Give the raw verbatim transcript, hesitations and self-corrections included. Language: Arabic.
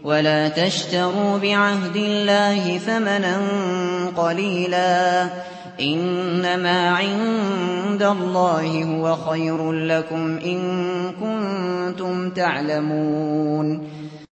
ولا تشتروا بعهد الله ثمنا قليلا إنما عند الله هو خير لكم إن كنتم تعلمون